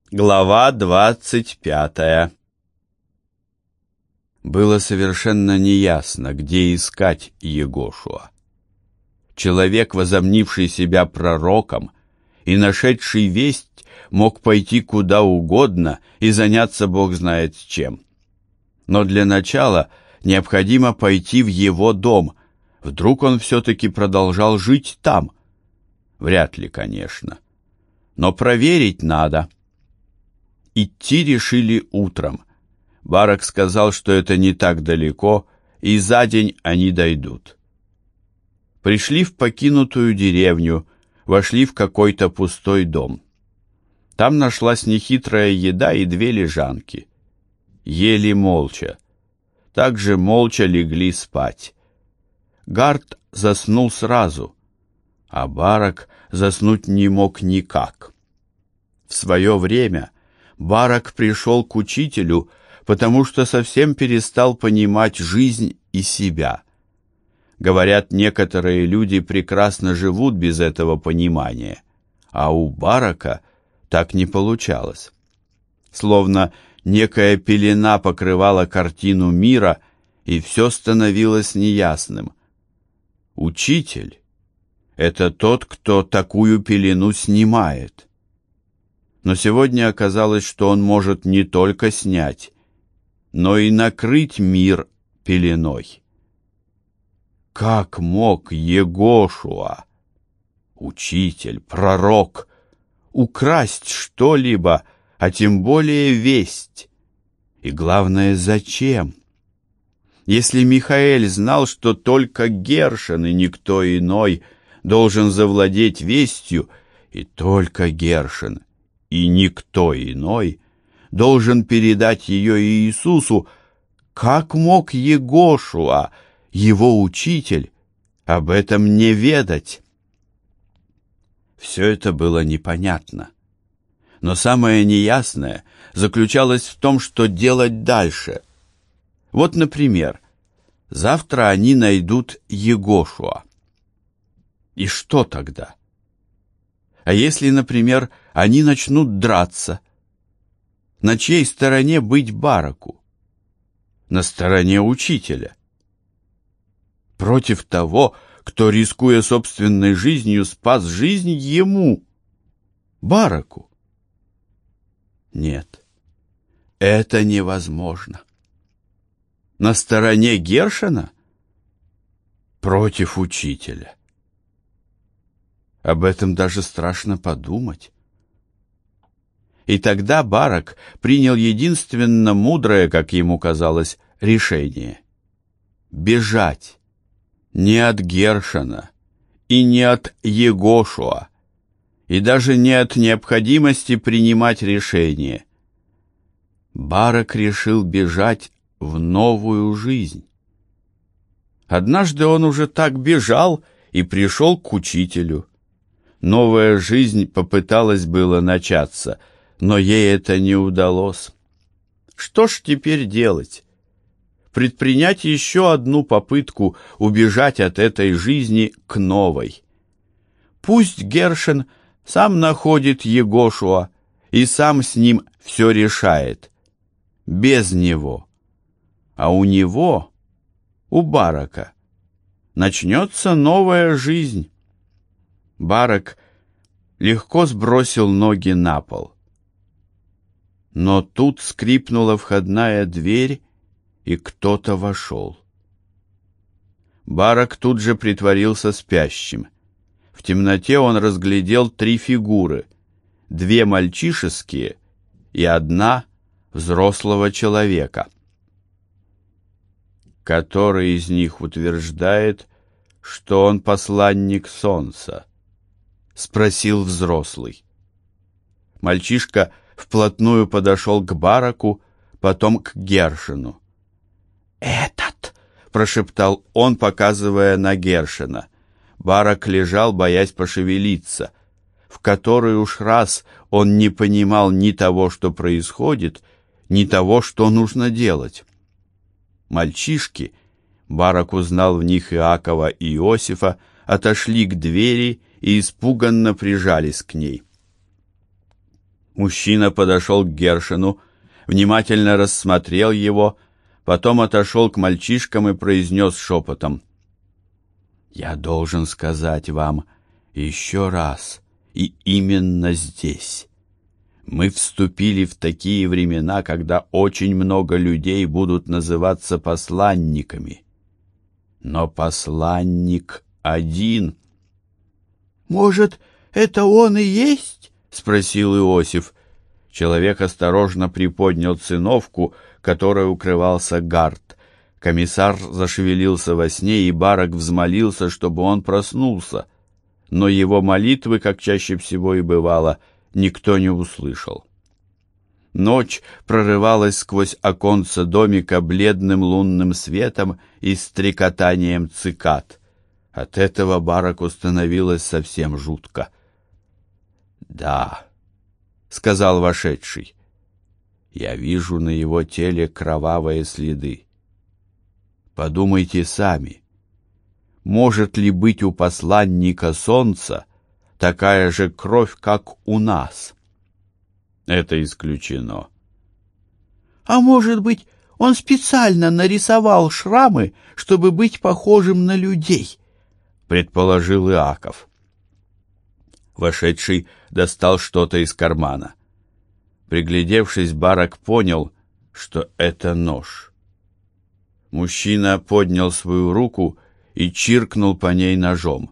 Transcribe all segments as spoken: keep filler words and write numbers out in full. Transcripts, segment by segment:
Глава двадцать пятая. Было совершенно неясно, где искать Егошуа. Человек, возомнивший себя пророком и нашедший весть, мог пойти куда угодно и заняться бог знает чем. Но для начала необходимо пойти в его дом. Вдруг он все-таки продолжал жить там? Вряд ли, конечно. Но проверить надо. Идти решили утром. Барак сказал, что это не так далеко, и за день они дойдут. Пришли в покинутую деревню, вошли в какой-то пустой дом. Там нашлась нехитрая еда и две лежанки. Ели молча. Также молча легли спать. Гард заснул сразу, а Барак заснуть не мог никак. В свое время Барак пришел к учителю, потому что совсем перестал понимать жизнь и себя. Говорят, некоторые люди прекрасно живут без этого понимания, а у Барака так не получалось. Словно некая пелена покрывала картину мира, и все становилось неясным. Учитель — это тот, кто такую пелену снимает. Но сегодня оказалось, что он может не только снять, но и накрыть мир пеленой. Как мог Егошуа, учитель, пророк, украсть что-либо, а тем более весть? И главное, зачем? Если Михаэль знал, что только Гершен и никто иной должен завладеть вестью, и только Гершен и никто иной должен передать ее Иисусу, как мог Егошуа, его учитель, об этом не ведать? Все это было непонятно. Но самое неясное заключалось в том, что делать дальше. Вот, например, завтра они найдут Егошуа. И что тогда? А если, например, они начнут драться? На чьей стороне быть Бараку? На стороне учителя. Против того, кто, рискуя собственной жизнью, спас жизнь ему, Бараку. Нет, это невозможно. На стороне Гершена? Против учителя. Об этом даже страшно подумать. И тогда Барак принял единственно мудрое, как ему казалось, решение. Бежать. Не от Гершена и не от Егошуа, и даже не от необходимости принимать решение. Барак решил бежать в новую жизнь. Однажды он уже так бежал и пришел к учителю. Новая жизнь попыталась было начаться, но ей это не удалось. Что ж теперь делать? Предпринять еще одну попытку убежать от этой жизни к новой. Пусть Гершен сам находит Егошуа и сам с ним все решает. Без него. А у него, у Барака, начнется новая жизнь. Барак легко сбросил ноги на пол. Но тут скрипнула входная дверь, и кто-то вошел. Барак тут же притворился спящим. В темноте он разглядел три фигуры, две мальчишеские и одна взрослого человека. Который из них утверждает, что он посланник солнца? Спросил взрослый. Мальчишка вплотную подошел к Бараку, потом к Гершену. «Этот!» — прошептал он, показывая на Гершена. Барак лежал, боясь пошевелиться. В который уж раз он не понимал ни того, что происходит, ни того, что нужно делать. Мальчишки, Барак узнал в них Иакова и Иосифа, отошли к двери и испуганно прижались к ней. Мужчина подошел к Гершену, внимательно рассмотрел его, потом отошел к мальчишкам и произнес шепотом: «Я должен сказать вам еще раз, и именно здесь. Мы вступили в такие времена, когда очень много людей будут называться посланниками. Но посланник один». «Может, это он и есть?» — спросил Иосиф. Человек осторожно приподнял циновку, которой укрывался Гард. Комиссар зашевелился во сне, и Барак взмолился, чтобы он проснулся. Но его молитвы, как чаще всего и бывало, никто не услышал. Ночь прорывалась сквозь оконца домика бледным лунным светом и стрекотанием цикад. От этого Бараку становилось совсем жутко. «Да», — сказал вошедший, — «я вижу на его теле кровавые следы. Подумайте сами, может ли быть у посланника солнца такая же кровь, как у нас?» «Это исключено». «А может быть, он специально нарисовал шрамы, чтобы быть похожим на людей?» — предположил Иаков. Вошедший достал что-то из кармана. Приглядевшись, Барак понял, что это нож. Мужчина поднял свою руку и чиркнул по ней ножом.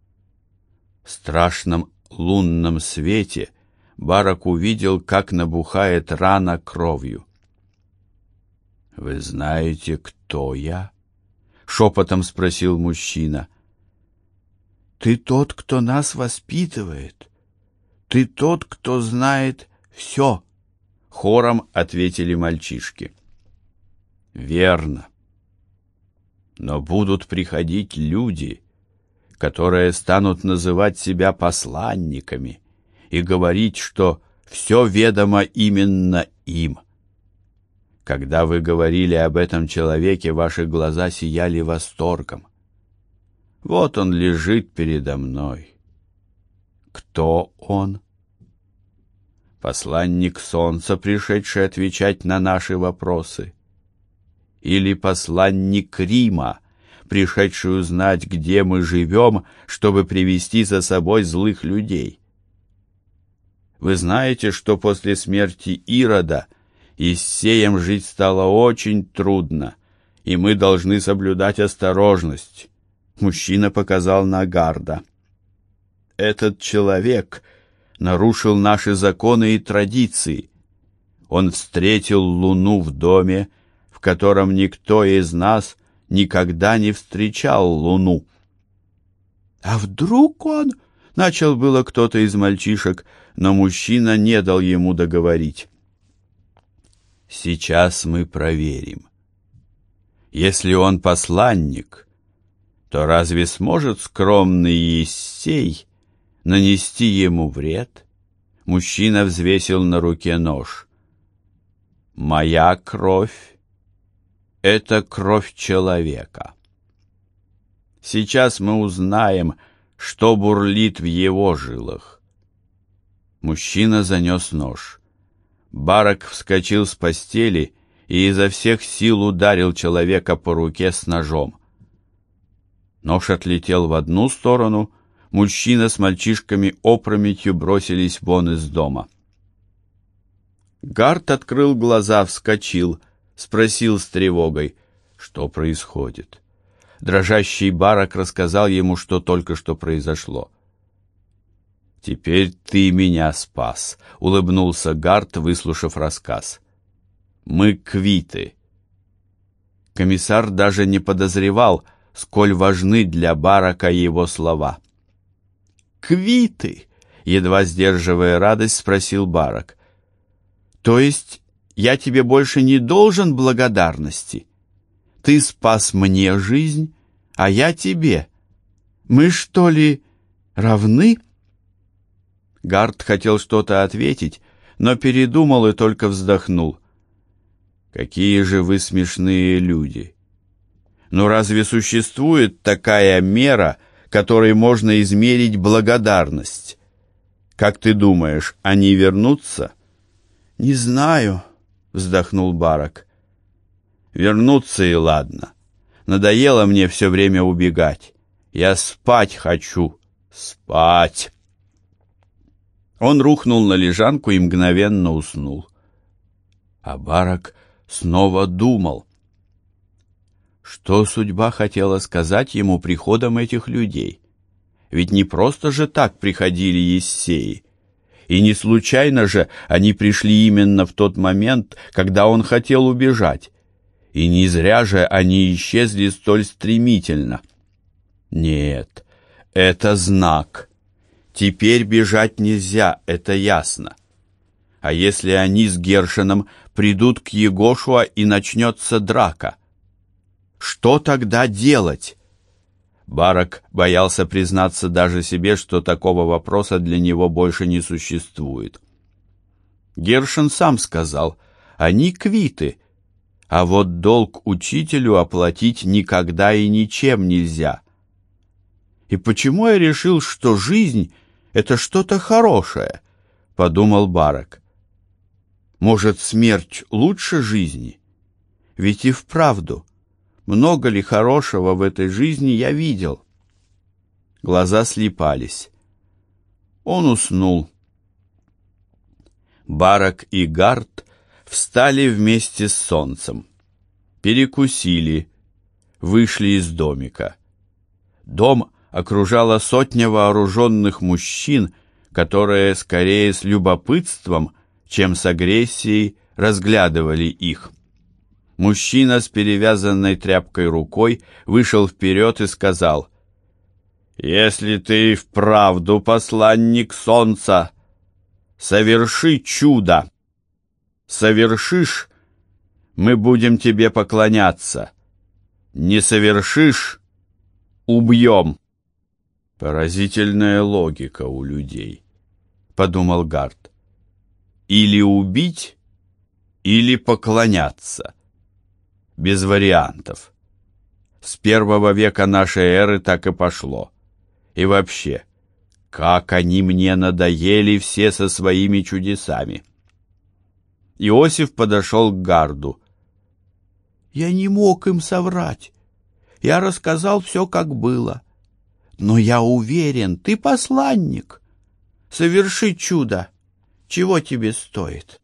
В страшном лунном свете Барак увидел, как набухает рана кровью. «Вы знаете, кто я?» — шепотом спросил мужчина. «Ты тот, кто нас воспитывает. Ты тот, кто знает все», — хором ответили мальчишки. «Верно. Но будут приходить люди, которые станут называть себя посланниками и говорить, что все ведомо именно им. Когда вы говорили об этом человеке, ваши глаза сияли восторгом. Вот он лежит передо мной. Кто он? Посланник солнца, пришедший отвечать на наши вопросы? Или посланник Рима, пришедший узнать, где мы живем, чтобы привести за собой злых людей? Вы знаете, что после смерти Ирода Иссеям жить стало очень трудно, и мы должны соблюдать осторожность. Мужчина показал на Гарда. Этот человек нарушил наши законы и традиции. Он встретил луну в доме, в котором никто из нас никогда не встречал луну. «А вдруг он...» — начал было кто-то из мальчишек, но мужчина не дал ему договорить. «Сейчас мы проверим. Если он посланник, то разве сможет скромный Иессей нанести ему вред?» Мужчина взвесил на руке нож. «Моя кровь — это кровь человека. Сейчас мы узнаем, что бурлит в его жилах». Мужчина занес нож. Барак вскочил с постели и изо всех сил ударил человека по руке с ножом. Нож отлетел в одну сторону, мужчина с мальчишками опрометью бросились вон из дома. Гард открыл глаза, вскочил, спросил с тревогой, что происходит. Дрожащий Барак рассказал ему, что только что произошло. «Теперь ты меня спас», — улыбнулся Гард, выслушав рассказ. «Мы квиты». Комиссар даже не подозревал, сколь важны для Барака его слова. «Квиты?» — едва сдерживая радость, спросил Барак. «То есть я тебе больше не должен благодарности? Ты спас мне жизнь, а я тебе. Мы что ли равны?» Гард хотел что-то ответить, но передумал и только вздохнул. «Какие же вы смешные люди! Но разве существует такая мера, которой можно измерить благодарность? Как ты думаешь, они вернутся? Не знаю, вздохнул Барак. Вернутся и ладно. Надоело мне все время убегать. Я спать хочу. Спать. Он рухнул на лежанку и мгновенно уснул. А Барак снова думал, что судьба хотела сказать ему приходом этих людей. Ведь не просто же так приходили ессеи. И не случайно же они пришли именно в тот момент, когда он хотел убежать. И не зря же они исчезли столь стремительно. Нет, это знак. Теперь бежать нельзя, это ясно. А если они с Гершеном придут к Егошуа и начнется драка? Что тогда делать? Барак боялся признаться даже себе, что такого вопроса для него больше не существует. Гершен сам сказал, они квиты, а вот долг учителю оплатить никогда и ничем нельзя. И почему я решил, что жизнь — это что-то хорошее, подумал Барак. Может, смерть лучше жизни? Ведь и вправду, много ли хорошего в этой жизни я видел? Глаза слипались. Он уснул. Барак и Гард встали вместе с солнцем, перекусили, вышли из домика. Дом окружала сотня вооруженных мужчин, которые скорее с любопытством, чем с агрессией, разглядывали их. Мужчина с перевязанной тряпкой рукой вышел вперед и сказал: «Если ты вправду посланник солнца, соверши чудо. Совершишь, мы будем тебе поклоняться. Не совершишь, убьем». Поразительная логика у людей, подумал Гард. Или убить, или поклоняться. Без вариантов. С первого века нашей эры так и пошло. И вообще, как они мне надоели все со своими чудесами. Иосиф подошел к Гарду. «Я не мог им соврать. Я рассказал все, как было. Но я уверен, ты посланник. Соверши чудо. Чего тебе стоит?»